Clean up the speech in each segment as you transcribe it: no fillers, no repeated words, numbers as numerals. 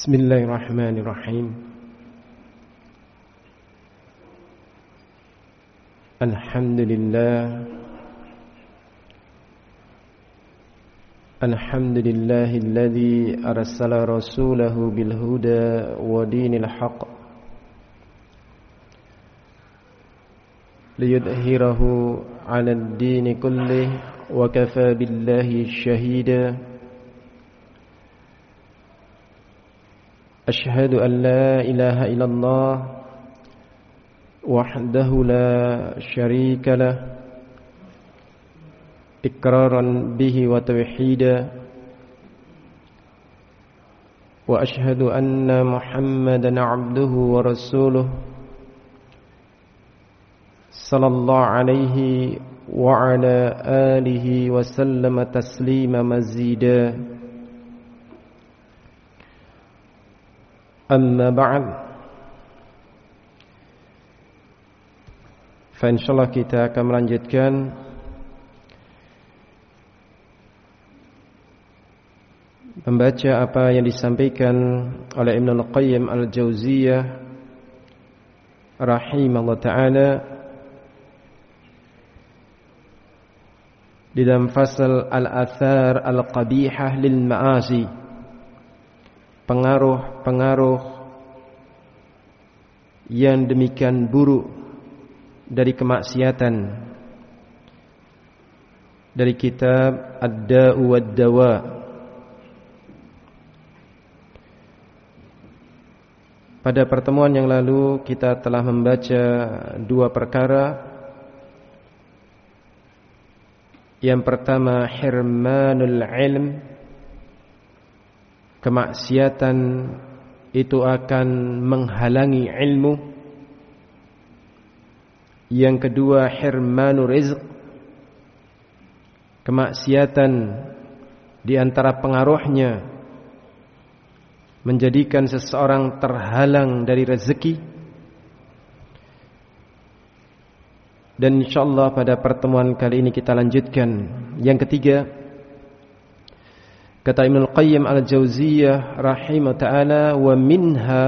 Bismillahirrahmanirrahim. Alhamdulillahilladzi arsala rasulahu bil huda wa dinil haqq liyudhhirahu 'alad dini kullih wa kafaa billahi shahida. Ashhadu an la ilaha illallah wahdahu la syarika lah iqraran bihi wa tauhida wa ashhadu anna Muhammadan 'abduhu wa rasuluh sallallahu alaihi wa ala alihi wa sallama taslima mazida. Amma ba'd, insyaallah kita akan melanjutkan membaca apa yang disampaikan oleh Ibnu Qayyim Al-Jauziyah rahimahullah ta'ala di dalam fasal Al-Athar Al-Qabihah lil Ma'asi, pengaruh-pengaruh yang demikian buruk dari kemaksiatan, dari kitab Ad-Da'u wad-Dawa. Pada pertemuan yang lalu kita telah membaca dua perkara. Yang pertama, hirmanul ilm, kemaksiatan itu akan menghalangi ilmu. Yang kedua, hirmanur rizq, kemaksiatan di antara pengaruhnya menjadikan seseorang terhalang dari rezeki. Dan insyaallah pada pertemuan kali ini kita lanjutkan yang ketiga. Kata Ibnu Qayyim Al-Jauziyah rahimahullah ta'ala, wa minha,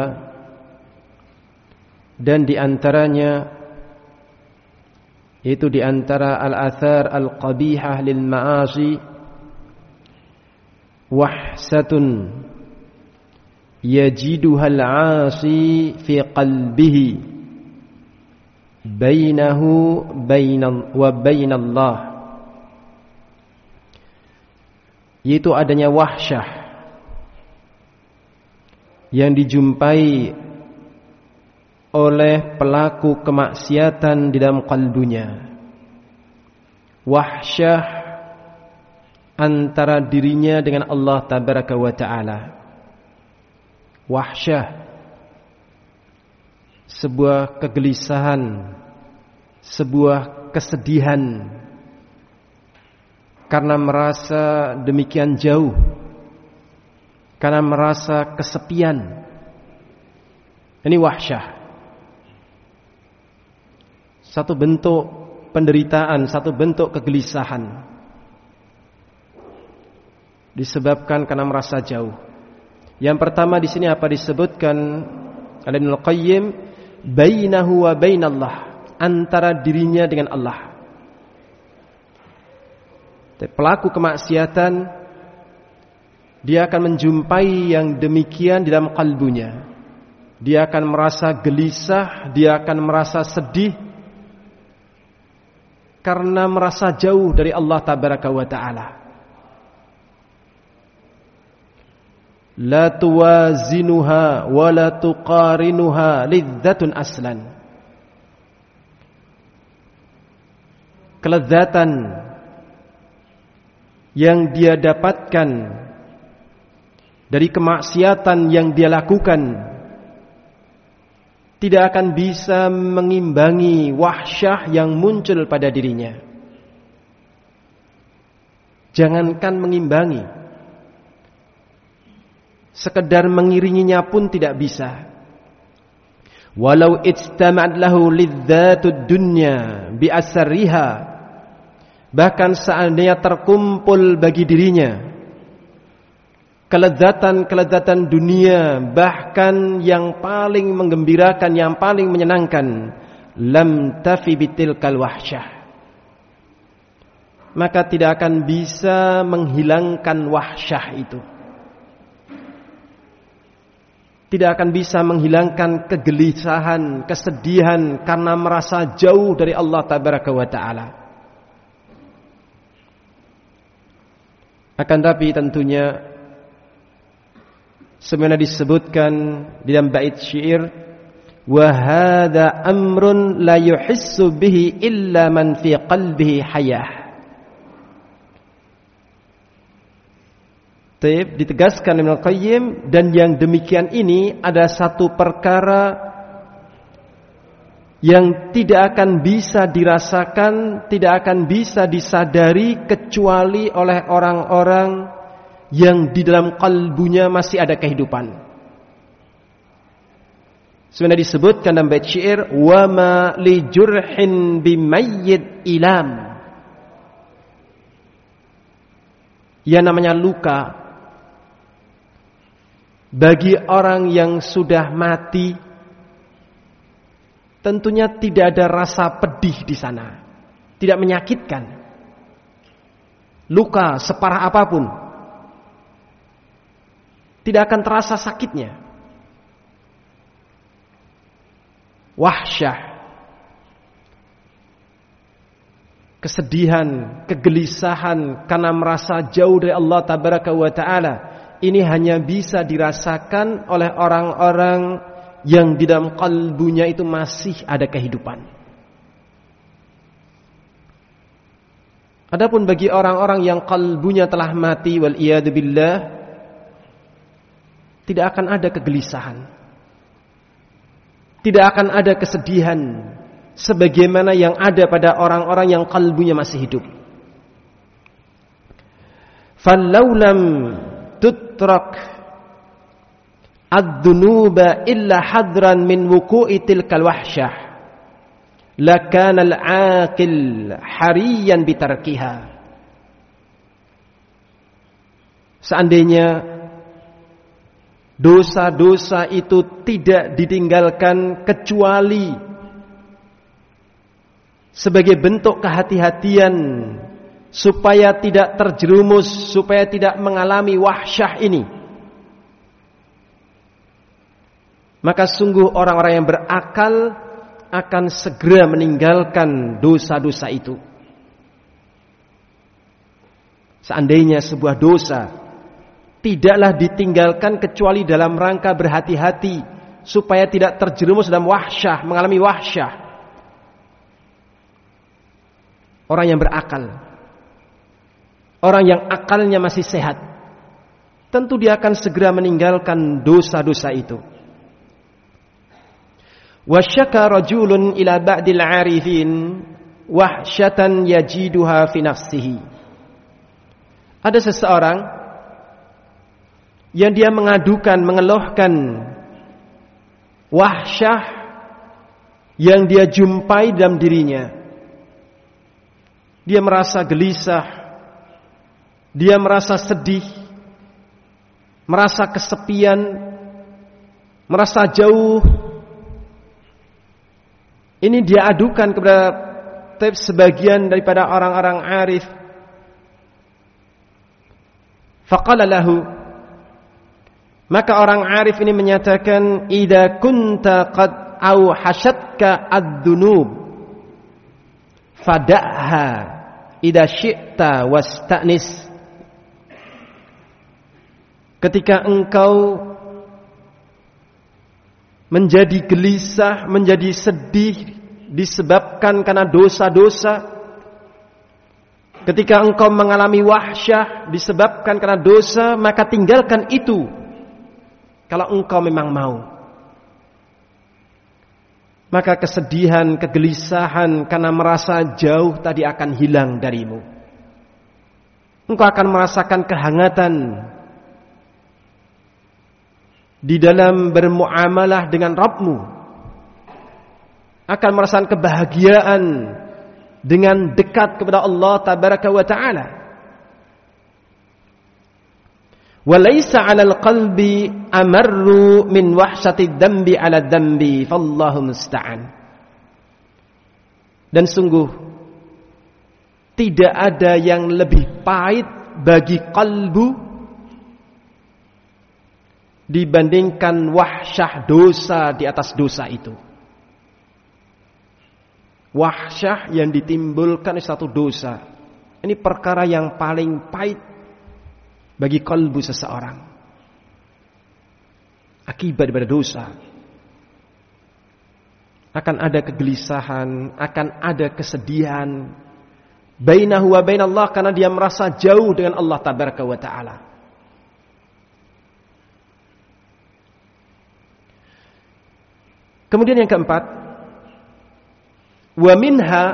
dan di antaranya, itu di antara al-athar al-qabihah lil ma'asi, wahsatun yajiduha al-'asi fi qalbihi bainahu wa bainallah, yaitu adanya wahsyah yang dijumpai oleh pelaku kemaksiatan di dalam kalbunya. Wahsyah antara dirinya dengan Allah tabaraka wa ta'ala. Wahsyah, sebuah kegelisahan, sebuah kesedihan karena merasa demikian jauh, karena merasa kesepian. Ini wahsyah, satu bentuk penderitaan, satu bentuk kegelisahan, disebabkan karena merasa jauh. Yang pertama di sini apa disebutkan oleh Ibnu Qayyim, bainahu wa bainallah, antara dirinya dengan Allah. Pelaku kemaksiatan, dia akan menjumpai yang demikian di dalam kalbunya. Dia akan merasa gelisah, dia akan merasa sedih karena merasa jauh dari Allah tabaraka wa ta'ala. La tuwazinuha wa la tuqarinuha lidzatun aslan. Kelezatan yang dia dapatkan dari kemaksiatan yang dia lakukan tidak akan bisa mengimbangi wahsyah yang muncul pada dirinya. Jangankan mengimbangi, sekedar mengiringinya pun tidak bisa. Walau ijtama'at lahu lidzatud dunya bi asriha, bahkan seandainya terkumpul bagi dirinya kelezatan-kelezatan dunia, bahkan yang paling menggembirakan, yang paling menyenangkan, lam tafi bitilkal wahsyah, maka tidak akan bisa menghilangkan wahsyah itu. Tidak akan bisa menghilangkan kegelisahan, kesedihan karena merasa jauh dari Allah Tabaraka wa Ta'ala. Akan tapi tentunya sebenarnya disebutkan di dalam bait syair, wa hadza amrun la yuhissu bihi illa man fi qalbihi hayah. Ditegaskan Ibnu Qayyim, dan yang demikian ini ada satu perkara yang tidak akan bisa dirasakan, tidak akan bisa disadari kecuali oleh orang-orang yang di dalam kalbunya masih ada kehidupan. Sebenarnya disebutkan dalam bait syair, wa ma li jurhin bimayyit ilam. Yang namanya luka bagi orang yang sudah mati, tentunya tidak ada rasa pedih di sana, tidak menyakitkan. Luka separah apapun tidak akan terasa sakitnya. Wahsyah, kesedihan, kegelisahan karena merasa jauh dari Allah Tabaraka wa Ta'ala, ini hanya bisa dirasakan oleh orang-orang yang di dalam kalbunya itu masih ada kehidupan. Adapun bagi orang-orang yang kalbunya telah mati, wal iyadu billah, tidak akan ada kegelisahan, tidak akan ada kesedihan sebagaimana yang ada pada orang-orang yang kalbunya masih hidup. Fallaulam tutrak ad-dunuba illa hadran min wuku'i tilkal wahsyah lakana al-aqil hariyan bitarkiha. Seandainya dosa-dosa itu tidak ditinggalkan kecuali sebagai bentuk kehati-hatian supaya tidak terjerumus, supaya tidak mengalami wahsyah ini, maka sungguh orang-orang yang berakal akan segera meninggalkan dosa-dosa itu. Seandainya sebuah dosa tidaklah ditinggalkan kecuali dalam rangka berhati-hati supaya tidak terjerumus dalam wahsyah, mengalami wahsyah, orang yang berakal, orang yang akalnya masih sehat, tentu dia akan segera meninggalkan dosa-dosa itu. Wasyaka rajulun ila ba'dil 'arifin wahsyatan yajiduha fi nafsihi. Ada seseorang yang dia mengadukan, mengeluhkan wahsyah yang dia jumpai dalam dirinya. Dia merasa gelisah, dia merasa sedih, merasa kesepian, merasa jauh. Ini dia adukan kepada sebagian daripada orang-orang arif. Faqala lahu, maka orang arif ini menyatakan, idza kunta qad auhashatka ad-dunub fada'ha idza syi'ta wasta'nis. Ketika engkau menjadi gelisah, menjadi sedih disebabkan karena dosa-dosa, ketika engkau mengalami wahsyah disebabkan karena dosa, maka tinggalkan itu kalau engkau memang mau. Maka kesedihan, kegelisahan karena merasa jauh tadi akan hilang darimu. Engkau akan merasakan kehangatan di dalam bermuamalah dengan Rabbmu, akan merasakan kebahagiaan dengan dekat kepada Allah Tabaraka wa Ta'ala. Walaysa 'alal qalbi amarru min wahsyati dzambi 'ala dzambi, fallahu musta'an. Dan sungguh tidak ada yang lebih pahit bagi kalbu dibandingkan wahsyah dosa di atas dosa itu. Wahsyah yang ditimbulkan satu dosa, ini perkara yang paling pahit bagi kalbu seseorang. Akibat daripada dosa akan ada kegelisahan, akan ada kesedihan bainahu wa bainallah, karena dia merasa jauh dengan Allah tabaraka wa taala. Kemudian yang keempat, wa minha,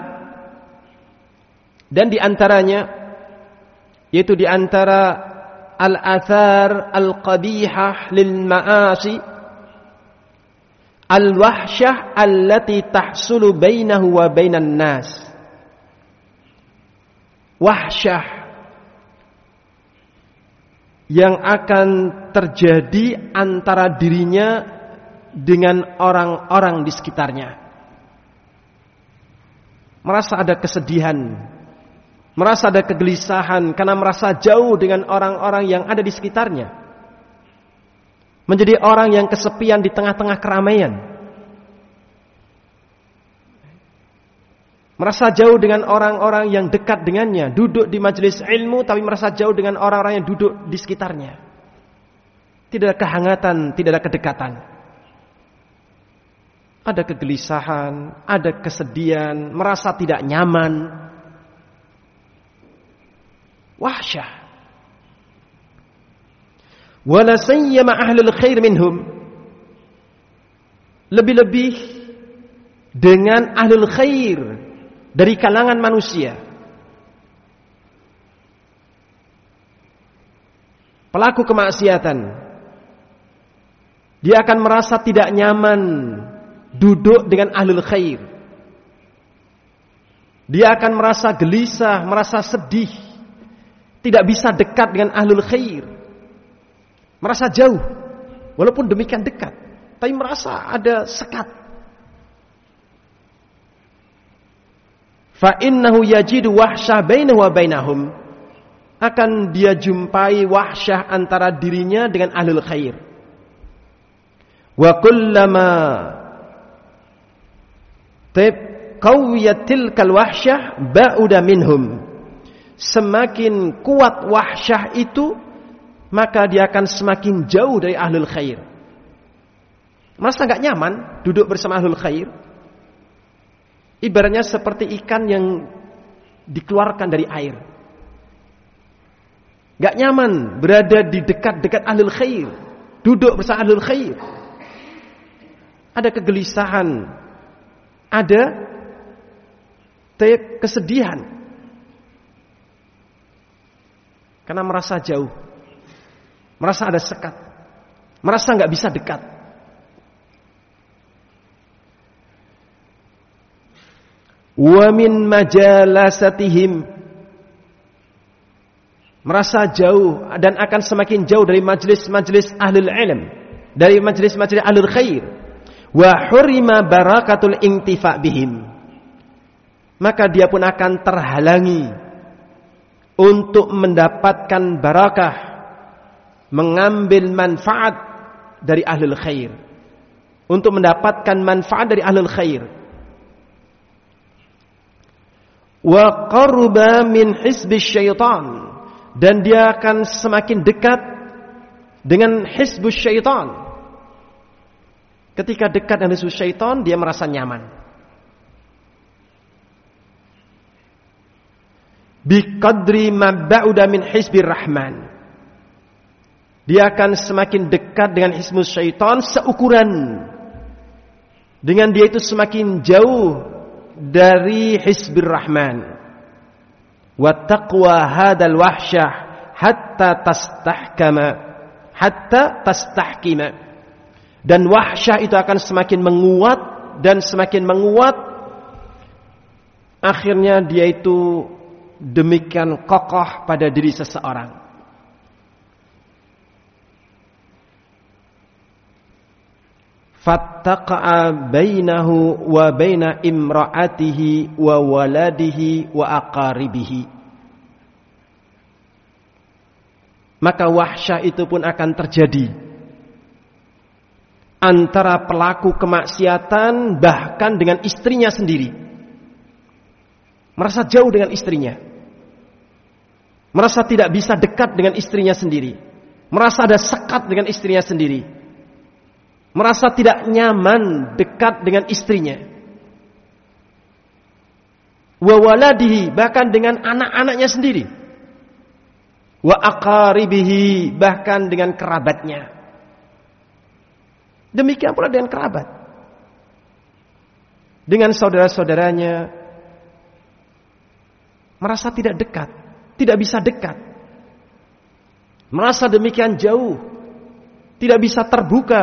dan diantaranya, yaitu diantara al-athar al-qabihah lil ma'asi al-wahsyah allati tahsulu bainahu wa bainan nas. Wahsyah yang akan terjadi antara dirinya dengan orang-orang di sekitarnya. Merasa ada kesedihan, merasa ada kegelisahan karena merasa jauh dengan orang-orang yang ada di sekitarnya. Menjadi orang yang kesepian di tengah-tengah keramaian. Merasa jauh dengan orang-orang yang dekat dengannya. Duduk di majelis ilmu tapi merasa jauh dengan orang-orang yang duduk di sekitarnya. Tidak ada kehangatan, tidak ada kedekatan. Ada kegelisahan, ada kesedihan, merasa tidak nyaman. Wahsyah. Wala sayyama ahlul khair minhum. Lebih-lebih dengan ahlul khair dari kalangan manusia. Pelaku kemaksiatan, dia akan merasa tidak nyaman duduk dengan ahlul khair. Dia akan merasa gelisah, merasa sedih, tidak bisa dekat dengan ahlul khair. Merasa jauh, walaupun demikian dekat, tapi merasa ada sekat. Fa innahu yajidu wahsyah bainahu wa bainahum. Akan dia jumpai wahsyah antara dirinya dengan ahlul khair. Wa kullama qawiyat tilkal wahsyah ba'uda minhum. Semakin kuat wahsyah itu, maka dia akan semakin jauh dari ahlul khair. Merasa gak nyaman duduk bersama ahlul khair. Ibaratnya seperti ikan yang dikeluarkan dari air. Gak nyaman berada di dekat-dekat ahlul khair, duduk bersama ahlul khair. Ada kegelisahan, ada kesedihan, karena merasa jauh, merasa ada sekat, merasa gak bisa dekat. Wa min majalasatihim, merasa jauh dan akan semakin jauh dari majlis-majlis ahlul ilm, dari majlis-majlis ahlul khair. Wa hurima barakatul intifa bihim, maka dia pun akan terhalangi untuk mendapatkan barakah, mengambil manfaat dari ahlul khair, untuk mendapatkan manfaat dari ahlul khair. Wa qaruba min hizbi syaitan, dan dia akan semakin dekat dengan hizbus syaitan. Ketika dekat dengan hizbus syaitan, dia merasa nyaman. Bi qadri ma ba'uda min hizbir rahman, dia akan semakin dekat dengan hizbus syaitan seukuran dengan dia itu semakin jauh dari hizbir rahman. Wa taqwa hadal wahsyah hatta tastahkima, dan wahsyah itu akan semakin menguat dan semakin menguat, akhirnya dia itu demikian kokoh pada diri seseorang. fattaqa'a bainahu wa baina imra'atihi wa waladihi wa aqaribihi. Maka wahsyah itu pun akan terjadi antara pelaku kemaksiatan bahkan dengan istrinya sendiri. Merasa jauh dengan istrinya, merasa tidak bisa dekat dengan istrinya sendiri, merasa ada sekat dengan istrinya sendiri, merasa tidak nyaman dekat dengan istrinya. Wa waladihi, bahkan dengan anak-anaknya sendiri. Wa aqaribihi, bahkan dengan kerabatnya. Demikian pula dengan kerabat, dengan saudara-saudaranya, merasa tidak dekat, tidak bisa dekat, merasa demikian jauh, tidak bisa terbuka.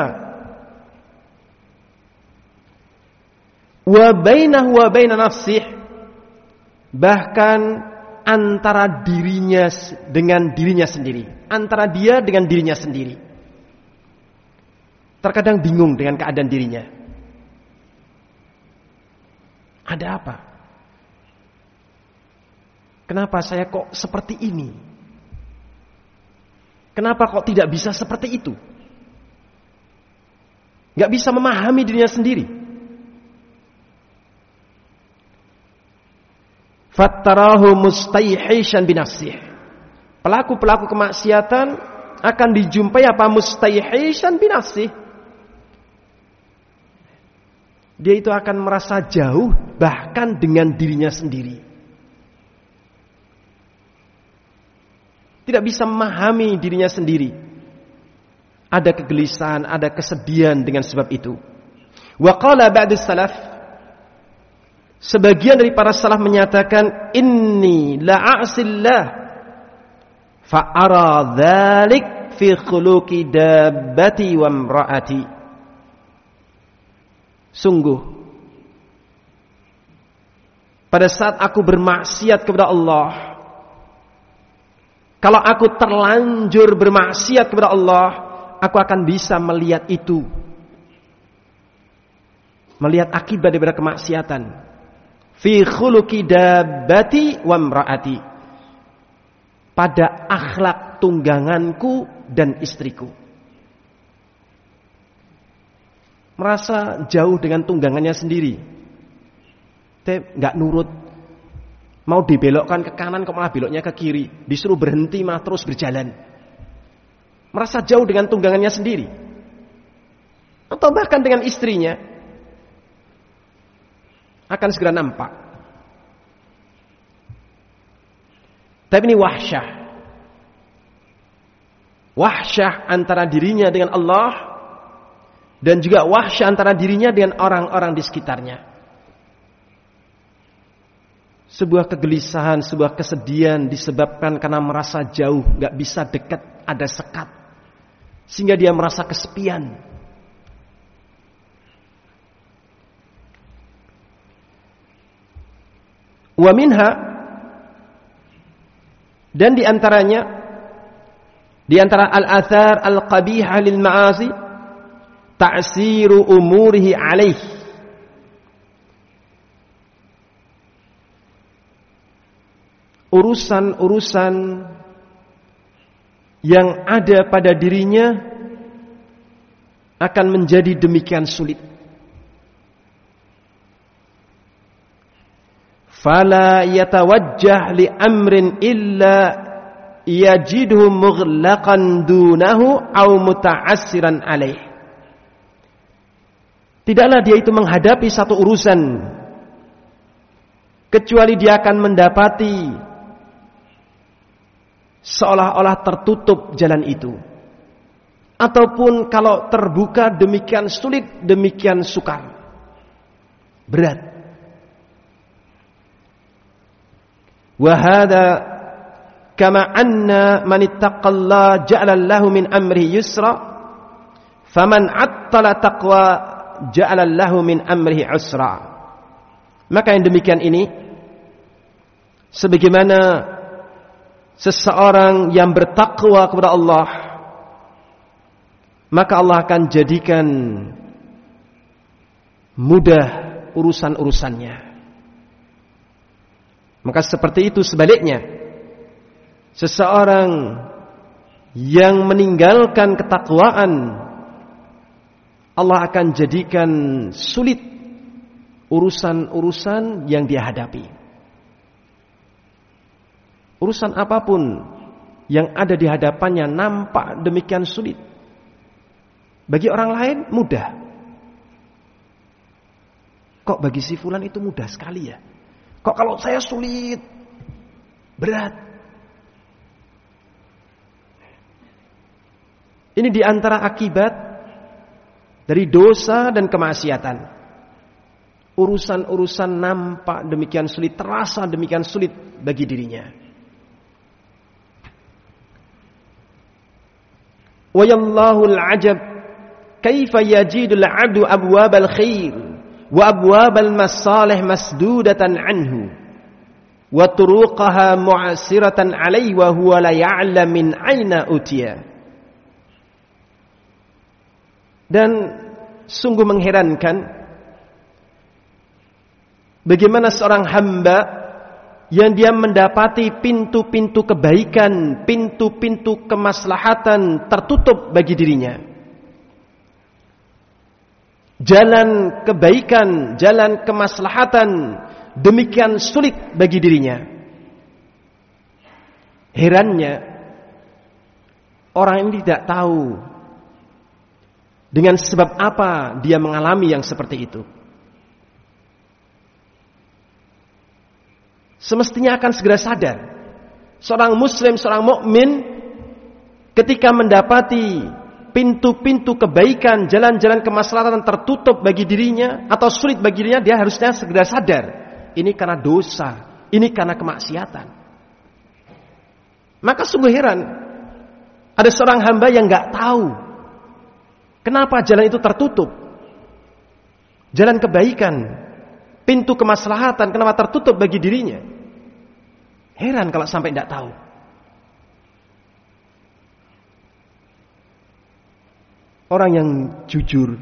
Wa bainahu wa baina nafsih, bahkan antara dirinya dengan dirinya sendiri, antara dia dengan dirinya sendiri. Terkadang bingung dengan keadaan dirinya. Ada apa? Kenapa saya kok seperti ini? Kenapa kok tidak bisa seperti itu? Gak bisa memahami dirinya sendiri. Fattarahu mustayhishan binafsih. Pelaku-pelaku kemaksiatan akan dijumpai apa? Mustayhishan binafsih. Dia itu akan merasa jauh bahkan dengan dirinya sendiri. Tidak bisa memahami dirinya sendiri. Ada kegelisahan, ada kesedihan dengan sebab itu. Wa qala ba'du salaf, sebagian dari para salaf menyatakan, inni la'asillah fa'ara dhalik fi khuluqi dabbati wa imra'ati. Sungguh, pada saat aku bermaksiat kepada Allah, kalau aku terlanjur bermaksiat kepada Allah, aku akan bisa melihat itu, melihat akibat daripada kemaksiatan. Fi khuluqi dabbati wa imra'ati, pada akhlak tungganganku dan istriku. Merasa jauh dengan tunggangannya sendiri, nggak nurut, mau dibelokkan ke kanan kok malah beloknya ke kiri, disuruh berhenti malah terus berjalan. Merasa jauh dengan tunggangannya sendiri, atau bahkan dengan istrinya, akan segera nampak. Tapi ini wahsyah, wahsyah antara dirinya dengan Allah, dan juga wahsyah antara dirinya dengan orang-orang di sekitarnya. Sebuah kegelisahan, sebuah kesedihan disebabkan karena merasa jauh, gak bisa dekat, ada sekat, sehingga dia merasa kesepian. Wa minha, dan diantaranya, diantara al-athar al-qabihah lil ma'asi, ta'siru umurihi alaih, urusan-urusan yang ada pada dirinya akan menjadi demikian sulit. Fala yatawajjah li amrin illa yajidhu mughlaqan dunahu aw muta'assiran alaih. Tidaklah dia itu menghadapi satu urusan kecuali dia akan mendapati seolah-olah tertutup jalan itu. Ataupun kalau terbuka demikian sulit, demikian sukar, berat. Wa hadza kama anna man ittaqallaha ja'ala lahu min amrihi yusra, faman 'attala taqwa ja'ala lahu min amrihi usra. Maka yang demikian ini sebagaimana seseorang yang bertakwa kepada Allah, maka Allah akan jadikan mudah urusan-urusannya. Maka seperti itu sebaliknya, seseorang yang meninggalkan ketakwaan, Allah akan jadikan sulit urusan-urusan yang dia hadapi. Urusan apapun yang ada di hadapannya nampak demikian sulit. Bagi orang lain mudah. Kok bagi si fulan itu mudah sekali ya? Kok kalau saya sulit, berat? Ini diantara akibat dari dosa dan kemaksiatan. Urusan-urusan nampak demikian sulit, terasa demikian sulit bagi dirinya. Wa yallahul ajab kaifa yajidul 'abdu abwabal khair wa abwabal masalih masdudatan anhu wa turuqaha mu'assiratan 'alaihi wa huwa la ya'lam min aina utiya. Dan sungguh mengherankan bagaimana seorang hamba yang dia mendapati pintu-pintu kebaikan, pintu-pintu kemaslahatan tertutup bagi dirinya. Jalan kebaikan, jalan kemaslahatan demikian sulit bagi dirinya. Herannya, orang ini tidak tahu dengan sebab apa dia mengalami yang seperti itu. Semestinya akan segera sadar. Seorang muslim, seorang mukmin ketika mendapati pintu-pintu kebaikan, jalan-jalan kemaslahatan tertutup bagi dirinya atau sulit bagi dirinya, dia harusnya segera sadar. Ini karena dosa, ini karena kemaksiatan. Maka sungguh heran, ada seorang hamba yang gak tahu kenapa jalan itu tertutup. Jalan kebaikan, pintu kemaslahatan kenapa tertutup bagi dirinya. Heran kalau sampai tidak tahu. Orang yang jujur,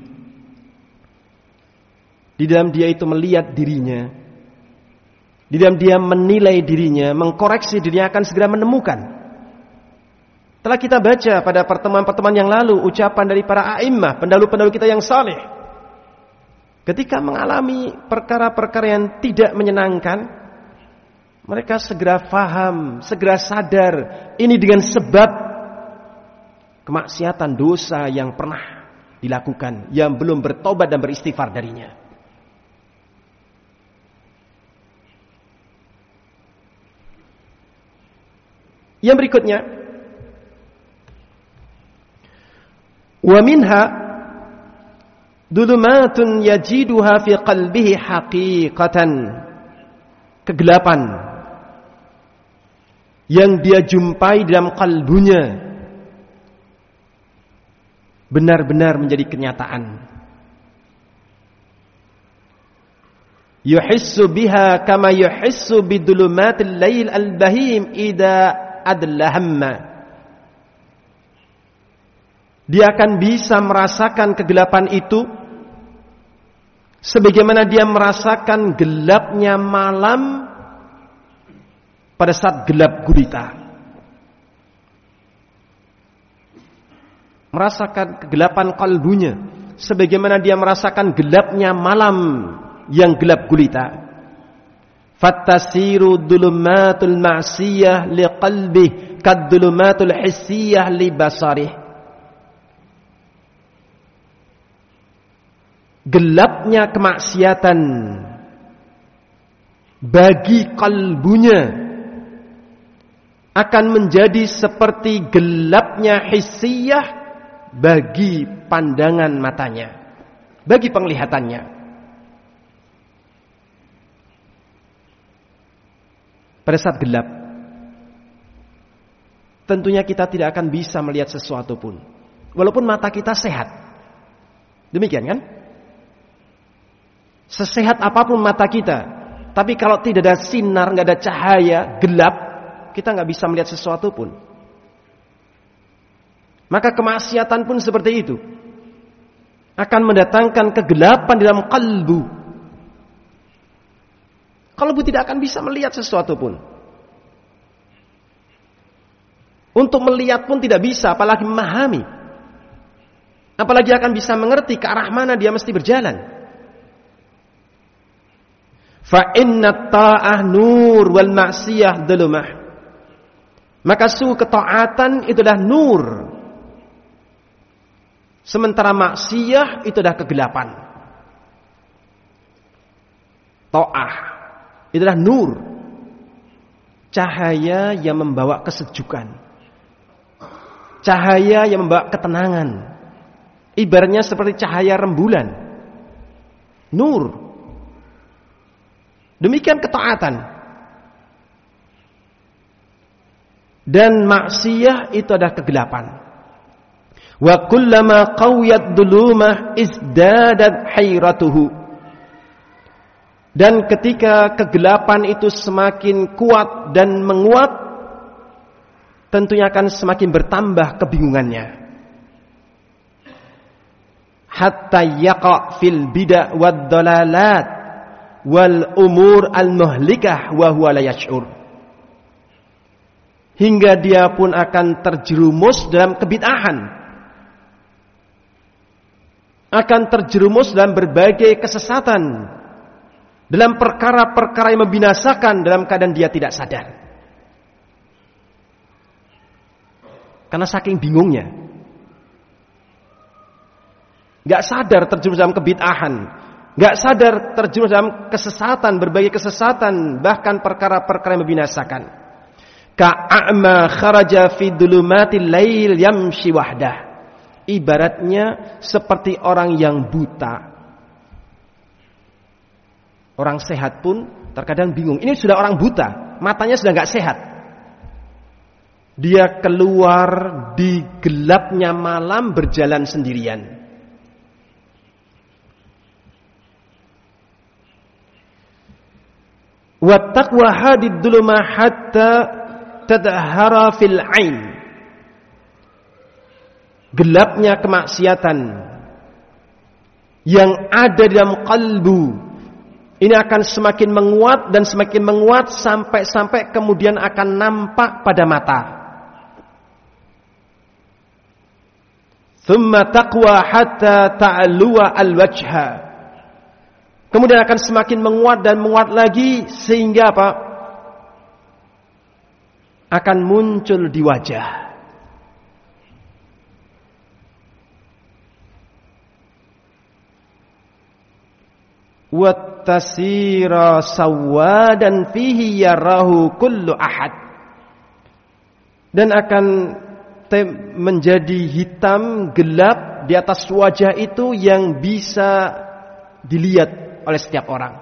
di dalam dia itu melihat dirinya, di dalam dia menilai dirinya, mengkoreksi dirinya, akan segera menemukan. Telah kita baca pada pertemuan-pertemuan yang lalu ucapan dari para a'immah, pendahulu-pendahulu kita yang saleh. Ketika mengalami perkara-perkara yang tidak menyenangkan, mereka segera faham, segera sadar, ini dengan sebab kemaksiatan dosa yang pernah dilakukan, yang belum bertobat dan beristighfar darinya. Yang berikutnya, wa minha dhulumatun yajiduha fi qalbihi haqiqatan. Kegelapan yang dia jumpai dalam kalbunya benar-benar menjadi kenyataan. Yuhissu biha kama yuhissu bidulumatil lail al-bahim idza adlahamma. Dia akan bisa merasakan kegelapan itu sebagaimana dia merasakan gelapnya malam pada saat gelap gulita. Merasakan kegelapan kalbunya sebagaimana dia merasakan gelapnya malam yang gelap gulita. Fattasiru dhulumatul ma'siyah liqalbih kadhulumatul hissiyah li basarih. Gelapnya kemaksiatan bagi kalbunya akan menjadi seperti gelapnya hissiyah bagi pandangan matanya, bagi penglihatannya. Pada saat gelap, tentunya kita tidak akan bisa melihat sesuatu pun, walaupun mata kita sehat. Demikian kan? Sesehat apapun mata kita, tapi kalau tidak ada sinar, nggak ada cahaya, gelap, kita nggak bisa melihat sesuatu pun. Maka kemaksiatan pun seperti itu. akan mendatangkan kegelapan di dalam kalbu. Kalbu tidak akan bisa melihat sesuatu pun. Untuk melihat pun tidak bisa, apalagi memahami. Apalagi akan bisa mengerti ke arah mana dia mesti berjalan. Fa inna ta'ah nur wal ma'siyah dhulumah. Maka sungguh ketaatan itu adalah nur. Sementara maksiyah itu adalah kegelapan. Ta'ah itu adalah nur. Cahaya yang membawa kesejukan. Cahaya yang membawa ketenangan. Ibaratnya seperti cahaya rembulan. Nur. Demikian ketaatan. Dan maksiyah itu adalah kegelapan. Wa kullama qawiyat dhulumah izdadat hayratuhu. Dan ketika kegelapan itu semakin kuat dan menguat, tentunya akan semakin bertambah kebingungannya. Hatta yaqa fil bid'ah wad dalalat wal umur al muhlikah wa huwa la yash'ur. Hingga dia pun akan terjerumus dalam kebid'ahan. Akan terjerumus dalam berbagai kesesatan. Dalam perkara-perkara yang membinasakan dalam keadaan dia tidak sadar. Karena saking bingungnya. Gak sadar terjerumus dalam kebid'ahan. Gak sadar terjerumus dalam kesesatan, berbagai kesesatan, bahkan perkara-perkara yang membinasakan. Ka'a'ma kharaja fi dhulumatil lail yamshi wahdah. Ibaratnya seperti orang yang buta. Orang sehat pun terkadang bingung. Ini sudah orang buta, matanya sudah gak sehat. Dia keluar di gelapnya malam berjalan sendirian. Wa taqwa hadid dhuluma hatta tadhara fil ain. Gelapnya kemaksiatan yang ada di dalam kalbu ini akan semakin menguat dan semakin menguat sampai kemudian akan nampak pada mata. Thumma taqwa hatta ta'luwa al-wajha. Kemudian akan semakin menguat dan menguat lagi sehingga apa? Akan muncul di wajah. Wattasira sawadan fihi yarahu kullu ahad. Dan akan menjadi hitam gelap di atas wajah itu yang bisa dilihat oleh setiap orang.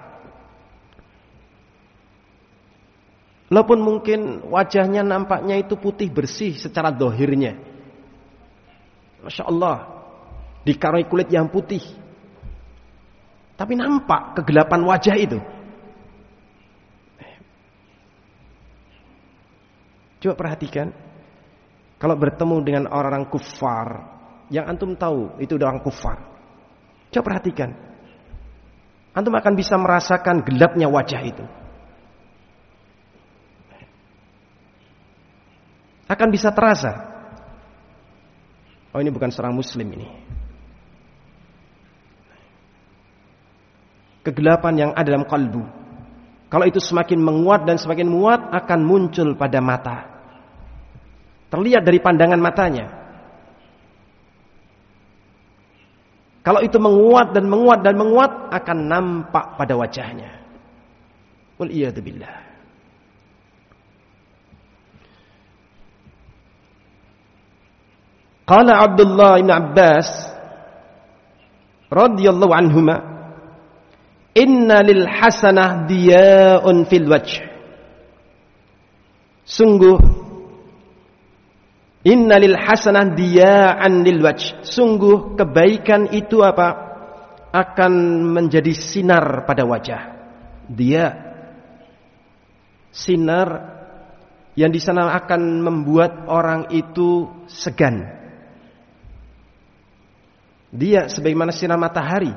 Walaupun mungkin wajahnya nampaknya itu putih bersih secara dohirnya. Masya Allah, dikaruniai kulit yang putih. Tapi nampak kegelapan wajah itu. Coba perhatikan. Kalau bertemu dengan orang-orang kufar, yang antum tahu itu orang kufar. Coba perhatikan. Antum akan bisa merasakan gelapnya wajah itu. Akan bisa terasa. Oh, ini bukan seorang muslim ini. Kegelapan yang ada dalam kalbu. Kalau itu semakin menguat dan semakin menguat akan muncul pada mata. Terlihat dari pandangan matanya. Kalau itu menguat dan menguat dan menguat akan nampak pada wajahnya. Wal iyadu billah. Qala Abdullah bin Abbas radhiyallahu anhuma, inna lil hasanah diya'un fil wajh. Sungguh inna lil hasanah diya'an lil wajh. Sungguh kebaikan itu apa? Akan menjadi sinar pada wajah. Dia sinar yang di sana akan membuat orang itu segan. Dia sebagaimana sinar matahari.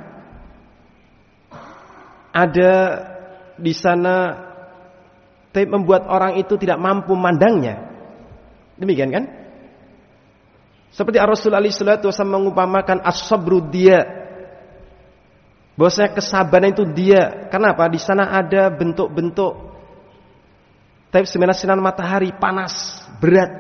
Ada di sana tapi membuat orang itu tidak mampu memandangnya. Demikian kan? Seperti Rasulullah SAW mengumpamakan as-sabru dia. Bahwasanya kesabaran itu dia. Kenapa? Di sana ada bentuk-bentuk tapi sebenarnya sinar matahari panas, berat.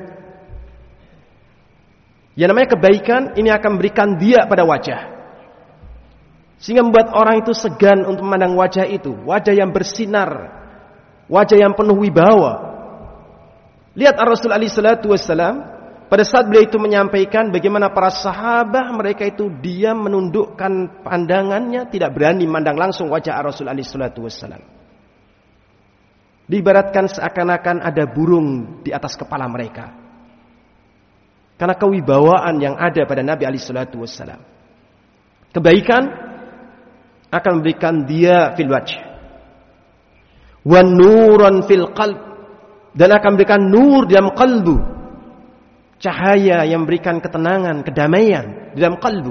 Yang namanya kebaikan ini akan memberikan dia pada wajah. Sehingga membuat orang itu segan untuk memandang wajah itu. Wajah yang bersinar. Wajah yang penuh wibawa. Lihat Rasulullah SAW. Pada saat beliau itu menyampaikan bagaimana para sahabat mereka itu diam menundukkan pandangannya. Tidak berani memandang langsung wajah Rasulullah SAW. Diibaratkan seakan-akan ada burung di atas kepala mereka. Karena kewibawaan yang ada pada Nabi SAW. Kebaikan akan memberikan dia fil wajh. Wa nuran fil qalb. Dan akan memberikan nur dalam kalbu. Cahaya yang memberikan ketenangan, kedamaian di dalam kalbu.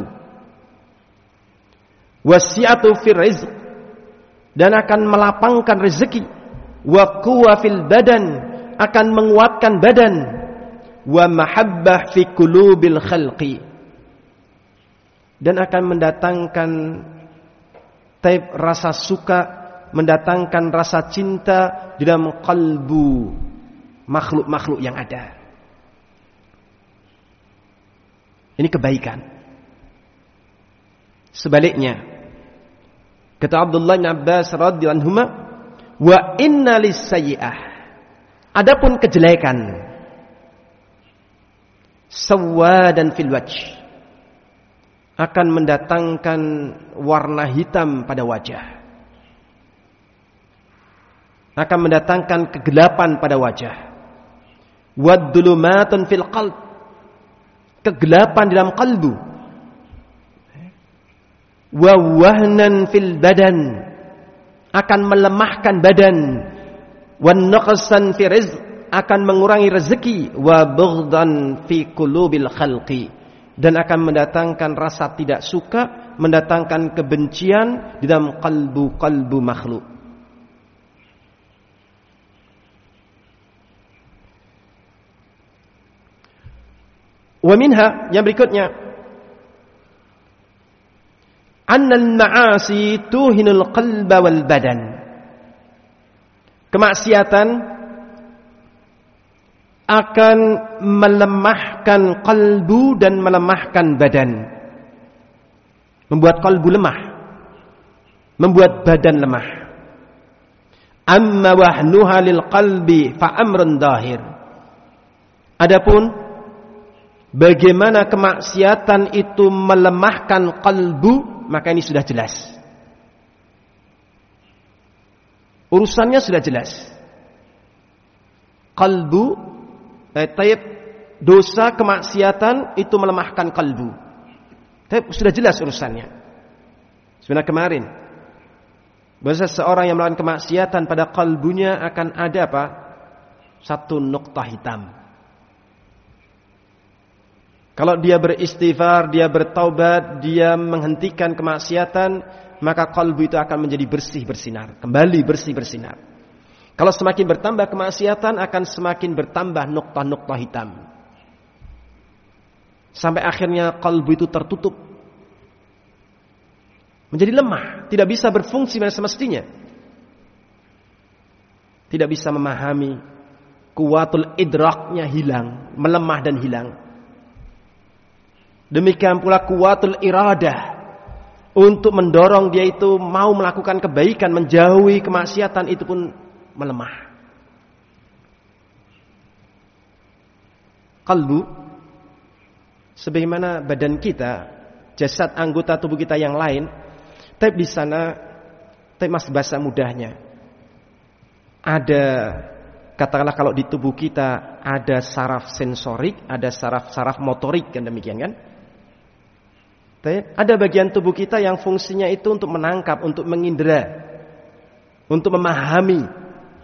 Wasi'atu fil rizq. Dan akan melapangkan rezeki. Wa quwwa fil badan. Akan menguatkan badan. Wa mahabbah fi qulubil khalqi. Dan akan mendatangkan rasa suka, mendatangkan rasa cinta di dalam kalbu makhluk-makhluk yang ada. Ini kebaikan. Sebaliknya, kata Abdullah bin Abbas radhiyallahu anhuma, wa inna lis-sayyi'ah. Adapun kejelekan, sawadan fil wajh, akan mendatangkan warna hitam pada wajah. Akan mendatangkan kegelapan pada wajah. Waddulumatun fil qalb. Kegelapan dalam kalbu. Wa wahnan fil badan. Akan melemahkan badan. Wan naqsan fi rizq. Akan mengurangi rezeki. Wa bughdan fi qulubil khalqi. Dan akan mendatangkan rasa tidak suka, mendatangkan kebencian di dalam kalbu makhluk. Wa minha, yang berikutnya, annal ma'asi tuhinul qalba wal badan. Kemaksiatan akan melemahkan kalbu dan melemahkan badan. Membuat kalbu lemah. Membuat badan lemah. Amma wahnuha lil qalbi fa amrun dahir. Adapun bagaimana kemaksiatan itu melemahkan kalbu, maka ini sudah jelas. Urusannya sudah jelas. Kalbu, dosa kemaksiatan itu melemahkan kalbu. Sudah jelas urusannya. Sebenarnya kemarin, bahwa seseorang yang melakukan kemaksiatan pada kalbunya akan ada apa? Satu nuqtah hitam. Kalau dia beristighfar, dia bertaubat, dia menghentikan kemaksiatan, maka kalbu itu akan menjadi bersih bersinar, kembali bersih bersinar. Kalau semakin bertambah kemaksiatan, akan semakin bertambah nuqtah-nuqtah hitam. Sampai akhirnya kalbu itu tertutup. Menjadi lemah. Tidak bisa berfungsi semestinya. Tidak bisa memahami. Kuwatul idraknya hilang. Melemah dan hilang. Demikian pula kuwatul iradah. Untuk mendorong dia itu mau melakukan kebaikan, menjauhi kemaksiatan, itu pun melemah. Kalbu, sebagaimana badan kita, jasad anggota tubuh kita yang lain, tapi di sana, tapi mas bahasa mudahnya, ada, katakanlah kalau di tubuh kita ada saraf sensorik, ada saraf motorik, kan demikian kan? Ada bagian tubuh kita yang fungsinya itu untuk menangkap, untuk mengindera, untuk memahami.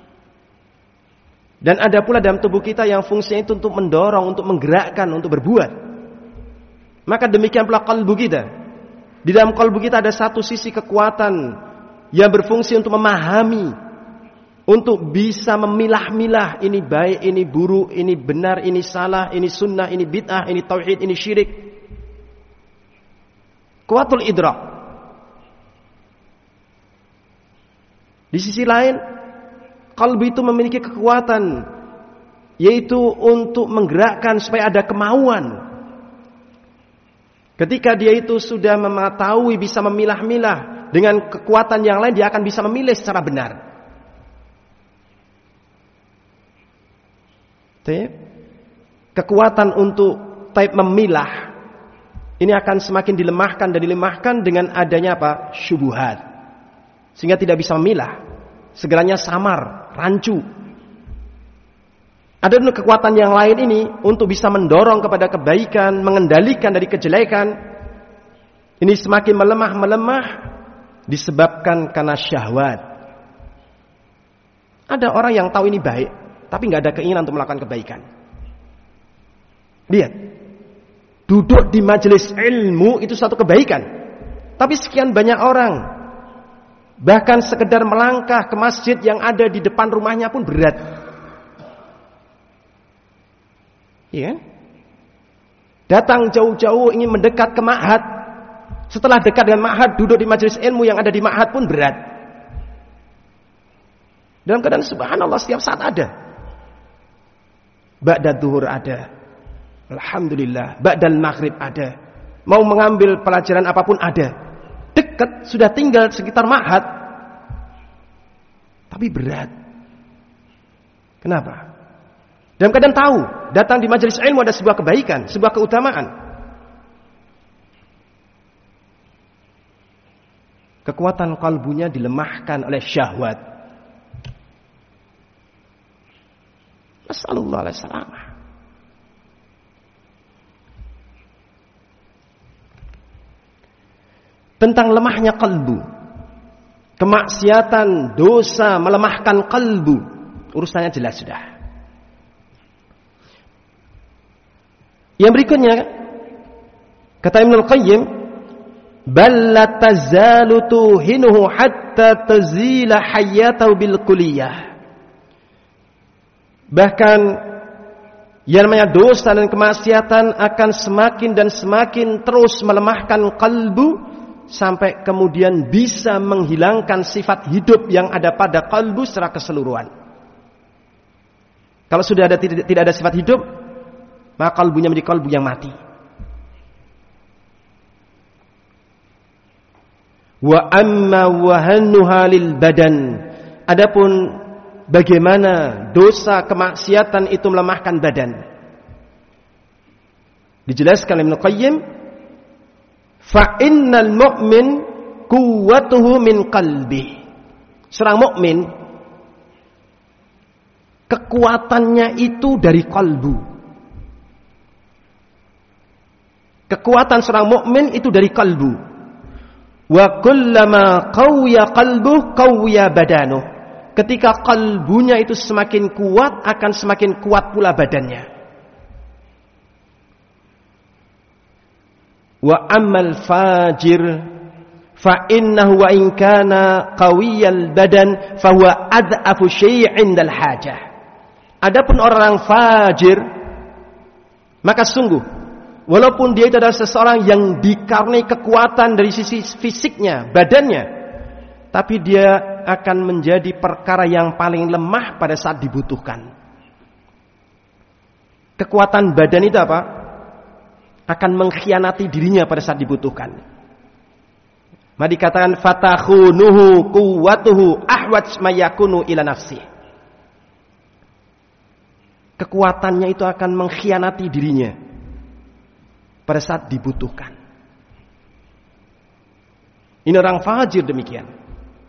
Dan ada pula dalam tubuh kita yang fungsinya itu untuk mendorong, untuk menggerakkan, untuk berbuat. Maka demikian pula kalbu kita. Di dalam kalbu kita ada satu sisi kekuatan yang berfungsi untuk memahami, untuk bisa memilah-milah ini baik, ini buruk, ini benar, ini salah, ini sunnah, ini bid'ah, ini tauhid, ini syirik. Kuwatul idrak. Di sisi lain, kalbu itu memiliki kekuatan, yaitu untuk menggerakkan supaya ada kemauan. Ketika dia itu sudah mengetahui, bisa memilah-milah, dengan kekuatan yang lain dia akan bisa memilih secara benar. Kekuatan untuk memilah ini akan semakin dilemahkan dan dilemahkan dengan adanya apa? Syubhat. Sehingga tidak bisa memilah, segeranya samar, rancu. Ada kekuatan yang lain ini untuk bisa mendorong kepada kebaikan, mengendalikan dari kejelekan. Ini semakin melemah disebabkan karena syahwat. Ada orang yang tahu ini baik, tapi nggak ada keinginan untuk melakukan kebaikan. Lihat, duduk di majelis ilmu itu satu kebaikan, tapi sekian banyak orang bahkan sekedar melangkah ke masjid yang ada di depan rumahnya pun berat. Iya. Datang jauh-jauh ingin mendekat ke ma'had. Setelah dekat dengan ma'had, duduk di majelis ilmu yang ada di ma'had pun berat. Dalam keadaan subhanallah setiap saat ada. Ba'da duhur ada. Alhamdulillah. Ba'dal maghrib ada. Mau mengambil pelajaran apapun ada. Dekat, sudah tinggal sekitar ma'had. Tapi berat. Kenapa? Dalam keadaan tahu, datang di majelis ilmu ada sebuah kebaikan, sebuah keutamaan. Kekuatan kalbunya dilemahkan oleh syahwat. Nasallallahu alaihi wasallam. Tentang lemahnya kalbu, kemaksiatan, dosa melemahkan kalbu, urusannya jelas sudah. Yang berikutnya, kata Ibnul Qayyim, bal la tazalu tuhinuhu hatta tazila hayatahu bil kulliyah. Bahkan yang namanya dosa dan kemaksiatan akan semakin dan semakin terus melemahkan kalbu, sampai kemudian bisa menghilangkan sifat hidup yang ada pada kalbu secara keseluruhan. Kalau sudah tidak ada sifat hidup, maka kalbunya menjadi kalbu yang mati. Wa amma wahannuha lil badan. Adapun bagaimana dosa kemaksiatan itu melemahkan badan, dijelaskan Ibnu Qayyim, fa innal mu'min quwwatuhu min qalbi. Seorang mukmin kekuatannya itu dari kalbu. Kekuatan seorang mukmin itu dari kalbu. Wa kullama qawiya qalbuhu qawiya badanuh. Ketika kalbunya itu semakin kuat, akan semakin kuat pula badannya. Wa ammal fajir fa innahu wa in kana qawiyal badan fa huwa adhafu syai'in dal hajah. Adapun orang fajir, maka sungguh walaupun dia itu adalah seseorang yang dikaruniai kekuatan dari sisi fisiknya, badannya, tapi dia akan menjadi perkara yang paling lemah pada saat dibutuhkan. Kekuatan badan itu apa? Akan mengkhianati dirinya pada saat dibutuhkan. Maka dikatakan fatakhunuhu quwwatuhu ahwaj mayakunu ila nafsi. Kekuatannya itu akan mengkhianati dirinya pada saat dibutuhkan. Ini orang fajir demikian.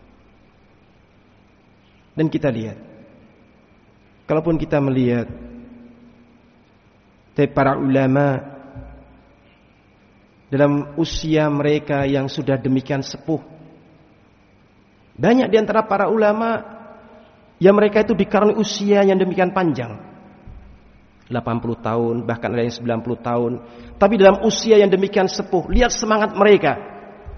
Dan kita lihat, kalaupun kita melihat para ulama dalam usia mereka yang sudah demikian sepuh, banyak di antara para ulama yang mereka itu dikaruniai usia yang demikian panjang, 80 tahun, bahkan ada yang 90 tahun. Tapi dalam usia yang demikian sepuh, lihat semangat mereka.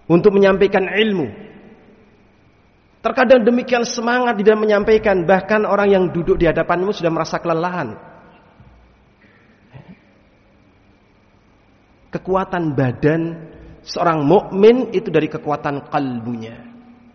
untuk menyampaikan ilmu. Terkadang demikian semangat di dalam menyampaikan, bahkan orang yang duduk di hadapanmu sudah merasa kelelahan. Kekuatan badan seorang mukmin itu dari kekuatan kalbunya.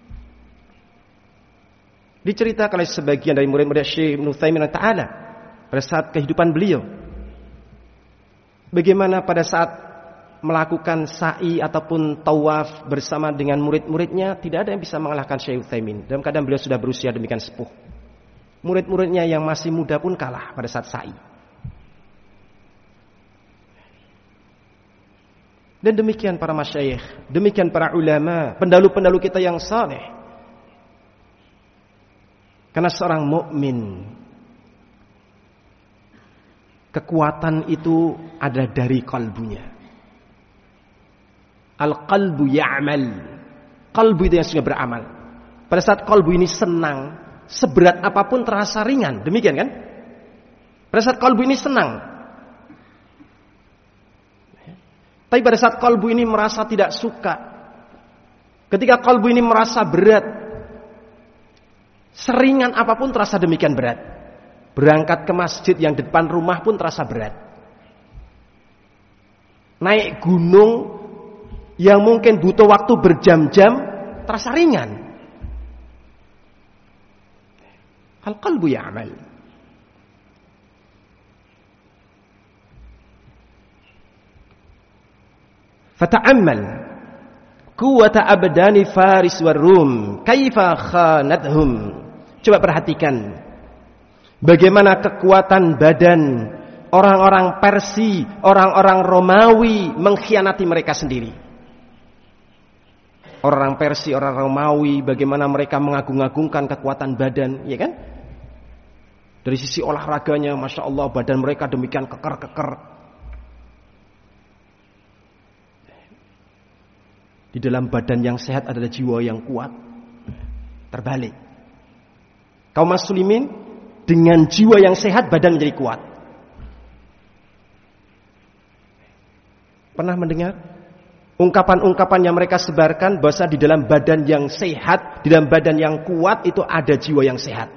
Diceritakan oleh sebagian dari murid-murid Syekh Ibnu Utsaimin Ta'ala pada saat kehidupan beliau, bagaimana pada saat melakukan sa'i ataupun tawaf bersama dengan murid-muridnya, tidak ada yang bisa mengalahkan Syekh Utsaimin. Dalam keadaan beliau sudah berusia demikian sepuh, murid-muridnya yang masih muda pun kalah pada saat sa'i. Dan demikian para masyayikh, demikian para ulama, pendahulu-pendahulu kita yang saleh. Karena seorang mukmin, kekuatan itu ada dari kalbunya. Al-qalbu ya'mal. Kalbu itu yang sudah beramal. Pada saat kalbu ini senang, seberat apapun terasa ringan. Demikian kan? Pada saat kalbu ini senang. Tapi pada saat kalbu ini merasa tidak suka, ketika kalbu ini merasa berat, seringan apapun terasa demikian berat. Berangkat ke masjid yang depan rumah pun terasa berat. Naik gunung yang mungkin butuh waktu berjam-jam terasa ringan. Al-qalbu ya'mal. Fata'ammal quwwata abdani Faris war Rum kaifa khanadhum. Coba perhatikan bagaimana kekuatan badan orang-orang Persia, orang-orang Romawi mengkhianati mereka sendiri. Orang Persia, orang Romawi, bagaimana mereka mengagung-agungkan kekuatan badan, ya kan? Dari sisi olahraganya, Masya Allah, badan mereka demikian keker-keker. Di dalam badan yang sehat adalah jiwa yang kuat. Terbalik. Kaum muslimin dengan jiwa yang sehat, badan menjadi kuat. Pernah mendengar ungkapan-ungkapan yang mereka sebarkan bahwa di dalam badan yang sehat, di dalam badan yang kuat itu ada jiwa yang sehat.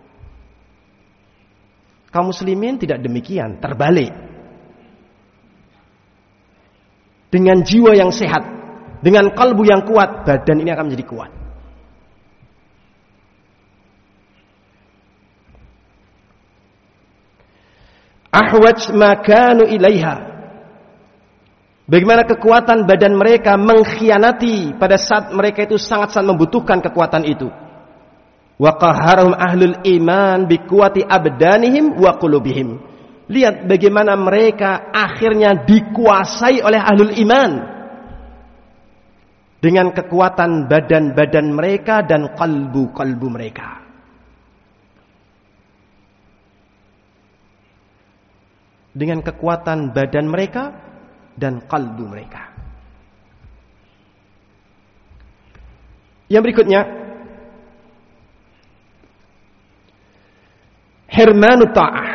Kaum muslimin tidak demikian, terbalik. Dengan jiwa yang sehat, dengan kalbu yang kuat, badan ini akan menjadi kuat. Ahwaj ma kanu ilaiha. Bagaimana kekuatan badan mereka mengkhianati pada saat mereka itu sangat-sangat membutuhkan kekuatan itu. Wa qaharahum ahlul iman biquwati abdanihim wa qulubihim. Lihat bagaimana mereka akhirnya dikuasai oleh ahlul iman dengan kekuatan badan-badan mereka dan kalbu-kalbu mereka. Dengan kekuatan badan mereka dan kalbu mereka. Yang berikutnya, hirmanu ta'ah,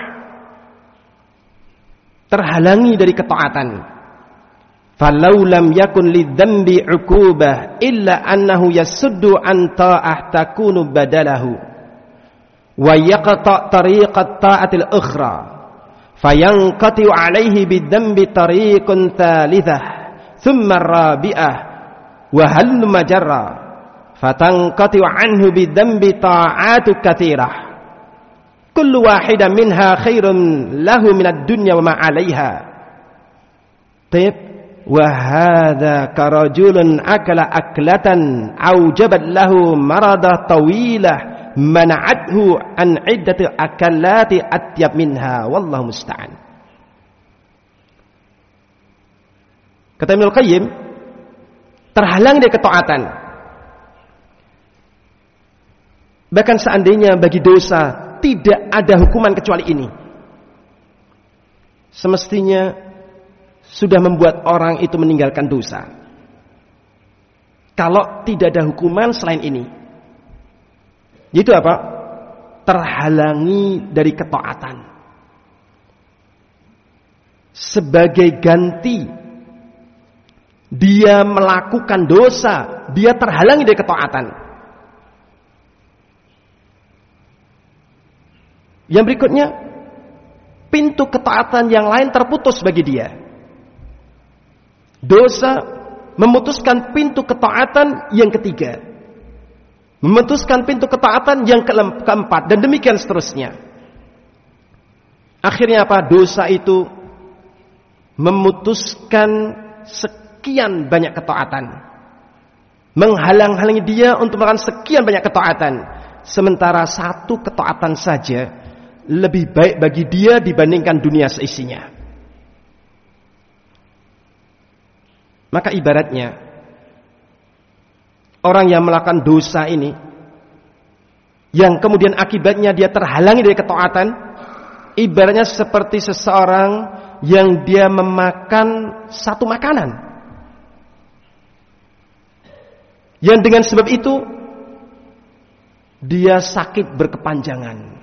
terhalangi dari ketaatan. Falau lam yakun lidzambi 'uqubah illa annahu yasuddu an ta'ah takunu badalahu wa yaqta' tariqat ta'atil ukhra fayanqati 'alaihi bidzambi tariqun thalithah thumma rabi'ah wa hal majarra fatanqati 'anhu bidzambi ta'atu katsirah kullu wahidah minha khairun lahu minad dunya wa ma 'alaiha. Taib wa hadza karajulun akala aklatan aujabat lahu marada tawilah mana'athu an iddati akalati atyab minha wallahu musta'an. Kata Ibnu Qayyim, terhalang dari ketaatan. Bahkan seandainya bagi dosa tidak ada hukuman kecuali ini, semestinya sudah membuat orang itu meninggalkan dosa. Kalau tidak ada hukuman selain ini, yaitu apa? Terhalangi dari ketaatan. Sebagai ganti dia melakukan dosa, dia terhalangi dari ketaatan. Yang berikutnya, pintu ketaatan yang lain terputus bagi dia. Dosa memutuskan pintu ketaatan yang ketiga, memutuskan pintu ketaatan yang keempat, dan demikian seterusnya. Akhirnya apa? Dosa itu memutuskan sekian banyak ketaatan, menghalang-halangi dia untuk melakukan sekian banyak ketaatan, sementara satu ketaatan saja lebih baik bagi dia dibandingkan dunia seisinya. Maka ibaratnya orang yang melakukan dosa ini, yang kemudian akibatnya dia terhalangi dari ketaatan, ibaratnya seperti seseorang yang dia memakan satu makanan, yang dengan sebab itu dia sakit berkepanjangan.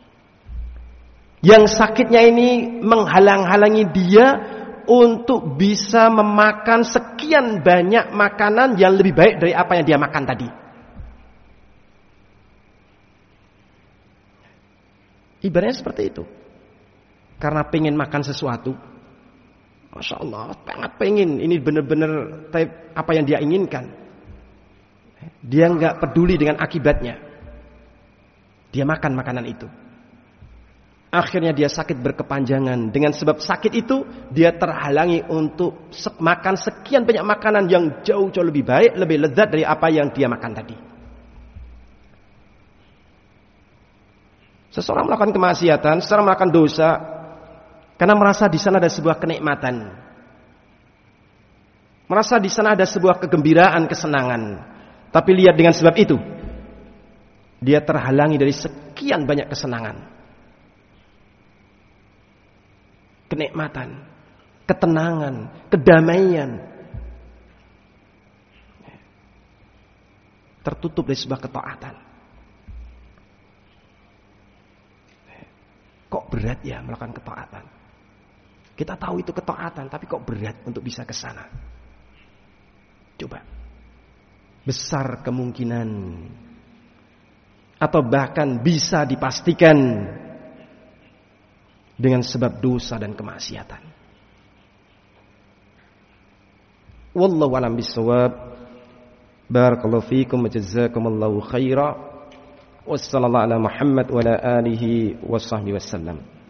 Yang sakitnya ini menghalang-halangi dia untuk bisa memakan sekian banyak makanan yang lebih baik dari apa yang dia makan tadi. Ibaratnya seperti itu. Karena pengen makan sesuatu, Masya Allah, sangat pengen, ini benar-benar apa yang dia inginkan. Dia nggak peduli dengan akibatnya. Dia makan makanan itu. Akhirnya dia sakit berkepanjangan. Dengan sebab sakit itu, dia terhalangi untuk makan sekian banyak makanan yang jauh-jauh lebih baik, lebih lezat dari apa yang dia makan tadi. Seseorang melakukan kemaksiatan, seseorang melakukan dosa, karena merasa di sana ada sebuah kenikmatan, merasa di sana ada sebuah kegembiraan, kesenangan. Tapi lihat, dengan sebab itu, dia terhalangi dari sekian banyak kesenangan, kenikmatan, ketenangan, kedamaian. Tertutup dari sebuah ketaatan. Kok berat ya melakukan ketaatan? Kita tahu itu ketaatan, tapi kok berat untuk bisa ke sana? Coba. Besar kemungkinan, atau bahkan bisa dipastikan, dengan sebab dosa dan kemaksiatan. Wallahu a'lam bishawab. Barakallahu fiikum wa jazakumullahu khaira. Wassallallahu ala Muhammad wa ala alihi wa sahbihi wasallam.